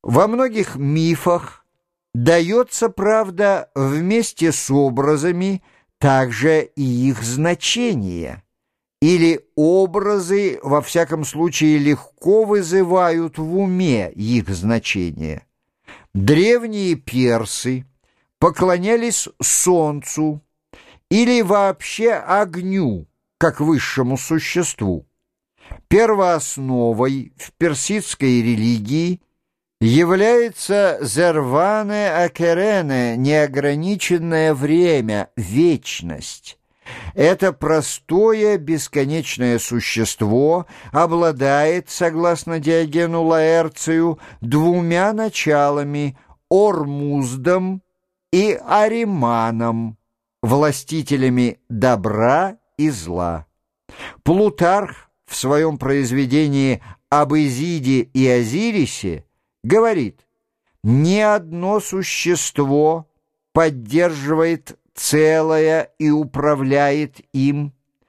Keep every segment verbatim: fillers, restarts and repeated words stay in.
Во многих мифах дается, правда, вместе с образами также и их значение, или образы, во всяком случае, легко вызывают в уме их значение. Древние персы поклонялись солнцу или вообще огню, как высшему существу. Первоосновой в персидской религии является зерване акерене, неограниченное время, вечность. Это простое бесконечное существо обладает, согласно Диогену Лаэрцию, двумя началами — Ормуздом и Ариманом, властителями добра и зла. Плутарх в своем произведении об Изиде и Азирисе говорит: «Ни одно существо поддерживает целое и управляет им,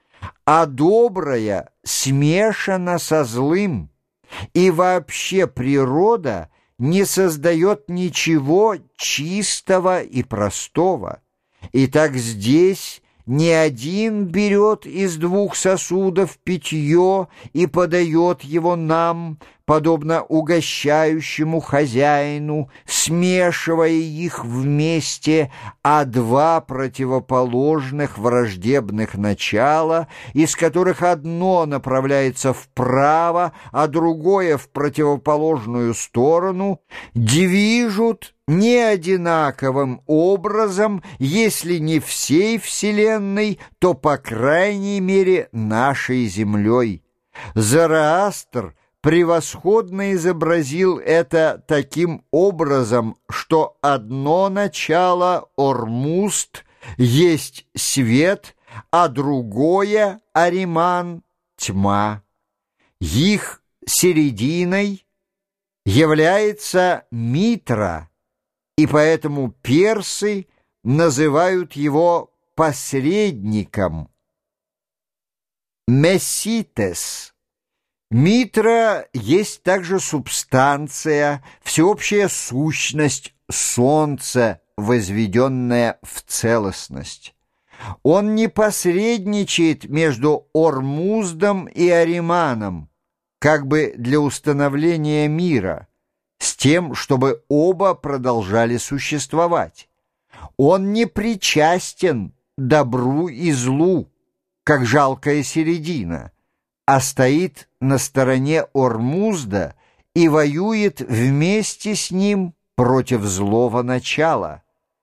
а доброе смешано со злым, и вообще природа не создает ничего чистого и простого. Итак, здесь не один берет из двух сосудов питье и подает его нам, подобно угощающему хозяину, смешивая их вместе, а два противоположных враждебных начала, из которых одно направляется вправо, а другое в противоположную сторону, движут не одинаковым образом, если не всей Вселенной, то, по крайней мере, нашей Землей». Зороастр превосходно изобразил это таким образом, что одно начало, Ормузд, есть свет, а другое, Ариман, тьма. Их серединой является Митра, и поэтому персы называют его посредником. Месситес. Митра есть также субстанция, всеобщая сущность, солнце, возведенное в целостность. Он не посредничает между Ормуздом и Ариманом, как бы для установления мира, с тем, чтобы оба продолжали существовать. Он не причастен добру и злу, как жалкая середина, а стоит на стороне Ормузда и воюет вместе с ним против злого начала.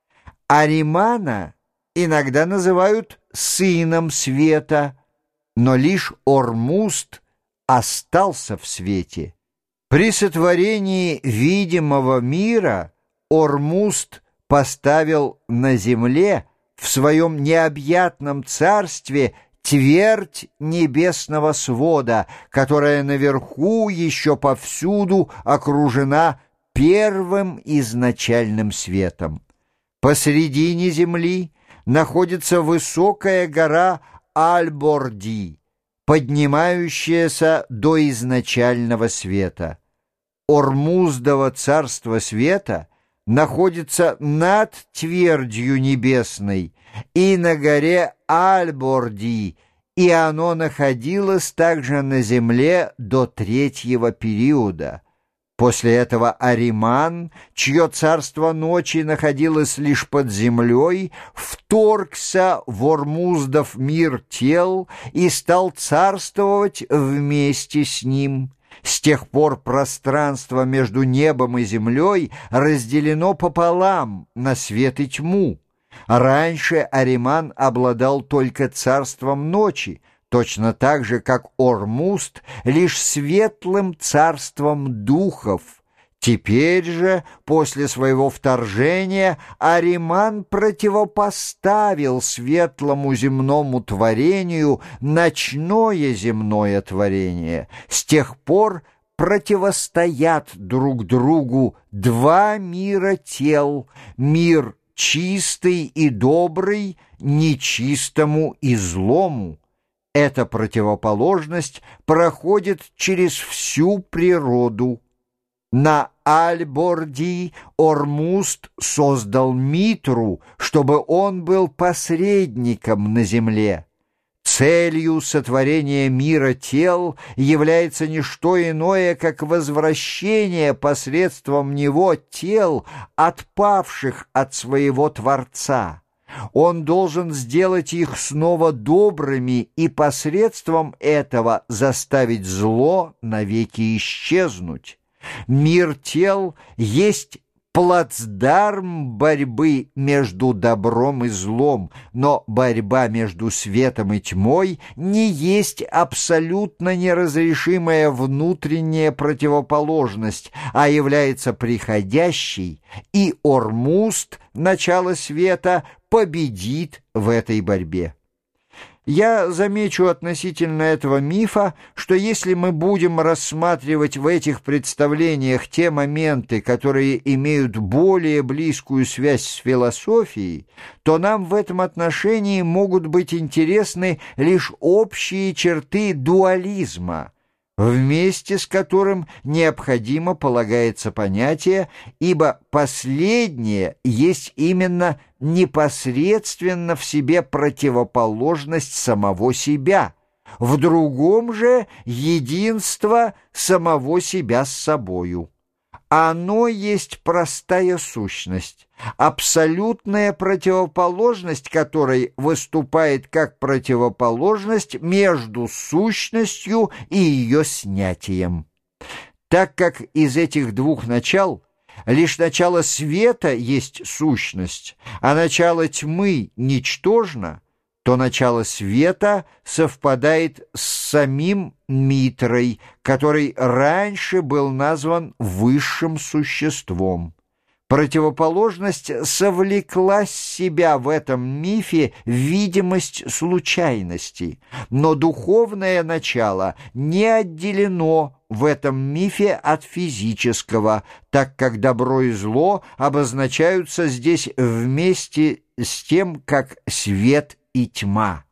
Аримана иногда называют сыном света, но лишь Ормузд остался в свете. При сотворении видимого мира Ормузд поставил на земле в своем необъятном царстве твердь небесного свода, которая наверху еще повсюду окружена первым изначальным светом. Посредине земли находится высокая гора Альборди, поднимающаяся до изначального света. Ормуздово царство света находится над твердью небесной и на горе Альборди, и оно находилось также на земле до третьего периода. После этого Ариман, чье царство ночи находилось лишь под землей, вторгся в Ормуздов мир тел и стал царствовать вместе с ним. С тех пор пространство между небом и землей разделено пополам на свет и тьму. Раньше Ариман обладал только царством ночи, точно так же, как Ормузд лишь светлым царством духов. Теперь же, после своего вторжения, Ариман противопоставил светлому земному творению ночное земное творение. С тех пор противостоят друг другу два мира тел: мир чистый и добрый нечистому и злому. Эта противоположность проходит через всю природу. На Альборди Ормузд создал Митру, чтобы он был посредником на земле. Целью сотворения мира тел является не что иное, как возвращение посредством него тел, отпавших от своего Творца. Он должен сделать их снова добрыми и посредством этого заставить зло навеки исчезнуть. Мир тел есть плацдарм борьбы между добром и злом, но борьба между светом и тьмой не есть абсолютно неразрешимая внутренняя противоположность, а является приходящей, и Ормузд, начало света, победит в этой борьбе. Я замечу относительно этого мифа, что если мы будем рассматривать в этих представлениях те моменты, которые имеют более близкую связь с философией, то нам в этом отношении могут быть интересны лишь общие черты дуализма, вместе с которым необходимо полагается понятие, ибо последнее есть именно непосредственно в себе противоположность самого себя, в другом же единство самого себя с собою. Оно есть простая сущность, абсолютная противоположность которой выступает как противоположность между сущностью и ее снятием. Так как из этих двух начал лишь начало света есть сущность, а начало тьмы ничтожно, то начало света совпадает с самим Митрой, который раньше был назван высшим существом. Противоположность совлекла с себя в этом мифе видимость случайности, но духовное начало не отделено в этом мифе от физического, так как добро и зло обозначаются здесь вместе с тем, как свет и тьма.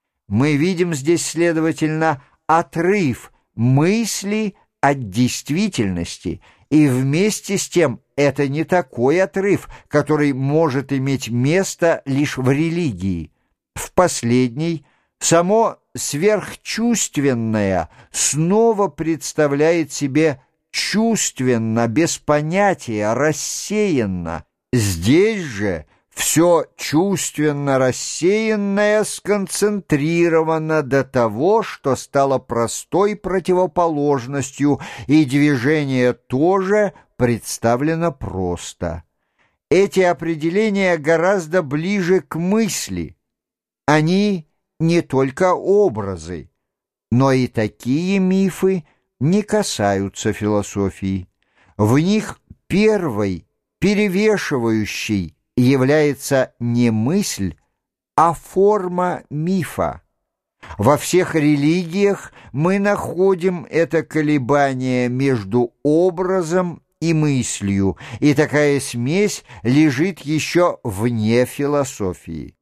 Мы видим здесь, следовательно, отрыв мысли от действительности, и вместе с тем это не такой отрыв, который может иметь место лишь в религии. В последней само сверхчувственное снова представляет себе чувственно, без понятия, рассеянно. Здесь же все чувственно рассеянное сконцентрировано до того, что стало простой противоположностью, и движение тоже представлено просто. Эти определения гораздо ближе к мысли. Они не только образы, но и такие мифы не касаются философии. В них первой, перевешивающей, является не мысль, а форма мифа. Во всех религиях мы находим это колебание между образом и мыслью, и такая смесь лежит еще вне философии.